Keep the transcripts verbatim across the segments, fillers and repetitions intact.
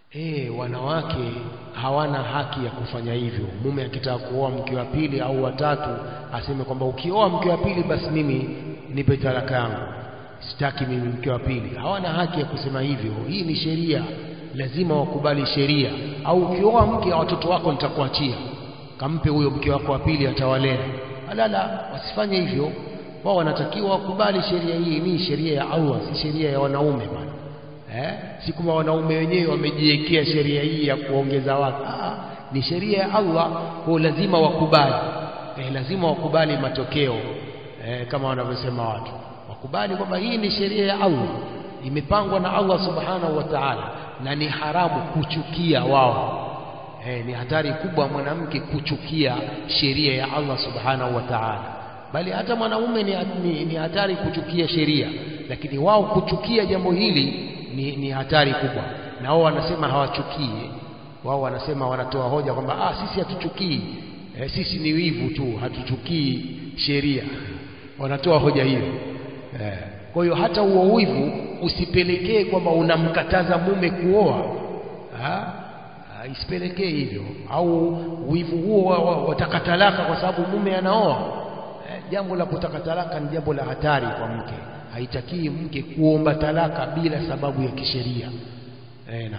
Eh, wanawake hawana haki ya kufanya hivyo. Mume akitaka kuoa mke wa pili au watatu aseme kwamba ukioa mke wa pili basi mimi nipe talaka yangu, sitaki mimi mke wa pili. Hawana haki ya kusema hivyo. Hii ni sheria, lazima wakubali sheria. Au ukioa mke, watoto wako nitakuachia, kampe huyo mke wako wa pili atawalea. Alala, wasifanye hivyo. Wao wanatakiwa wakubali sheria hii. Ni sheria ya Allah, si sheria ya wanaume bwana. Eh, si kama wanaume wenyewe wamejiwekea sheria hii ya kuongeza watu. Ah, ni sheria ya Allah, kwa lazima wakubali. Eh, lazima wakubali matokeo. Eh, kama wanavyosema watu, wakubali kwamba hii ni sheria ya Allah, imepangwa na Allah subhanahu wa ta'ala, na ni haramu kuchukia wao. Eh, ni hatari kubwa mwanamke kuchukia sheria ya Allah subhanahu wa ta'ala. Bali hata mwanaume ni, ni, ni hatari kuchukia sheria, lakini wao kuchukia jambo hili ni, ni hatari kubwa. Na wao wanasema hawachukii. Wao wanasema, wanatoa hoja kwamba ah, sisi hatuchukii, eh, sisi ni wivu tu, hatuchukii sheria. Wanatoa hoja hiyo. Eh, kwa hiyo hata huo wivu usipelekee kwamba unamkataza mume kuoa. Ah, isipelekee hivyo. Au wivu huo wataka talaka kwa sababu mume anaoa. Eh, jambo la kutaka talaka ni jambo la hatari kwa mke. Haitakii mke kuomba talaka bila sababu ya kisheria. Eh, na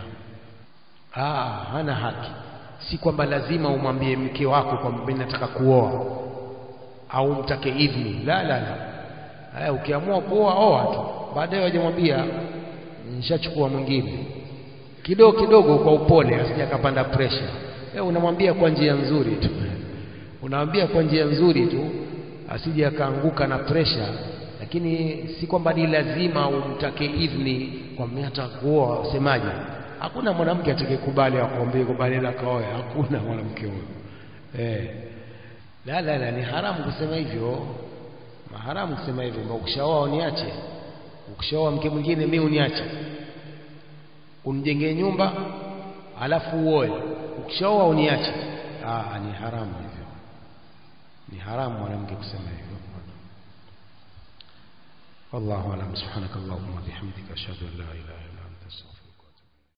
ah, hana haki. Si kwamba lazima umwambie mke wako kwamba mimi nataka kuoa au mtake idhini. La la la. Haya, ukiamua kuoa oa tu. Baadaye wajamwambia nishachukua mwingine. Kidogo kidogo kwa upole, asije akapanda pressure. Eh, unamwambia kwa njia nzuri tu. Unamwambia kwa njia nzuri tu, asije akaanguka na pressure. Lakini si kwamba ni lazima umtake idhini kwa mimi nataka kuoa. Usemaje? Hakuna mwanamke atakayekubali akuambie kubali na kaoe. Hakuna mwanamke huyo. Eh. La la la, ni haramu kusema hivyo. Haramu kusema hivyo. Ukishaoa uniache. Ukishaoa mke mwingine mimi uniache. Unijengee nyumba alafu uoe. Ukishaoa uniache. Ah, ni haramu hivyo. Ni haramu mwanamke kusema hivyo. والله أعلم. سبحانك اللهم وبحمدك أشهد أن لا إله إلا أنت أستغفرك.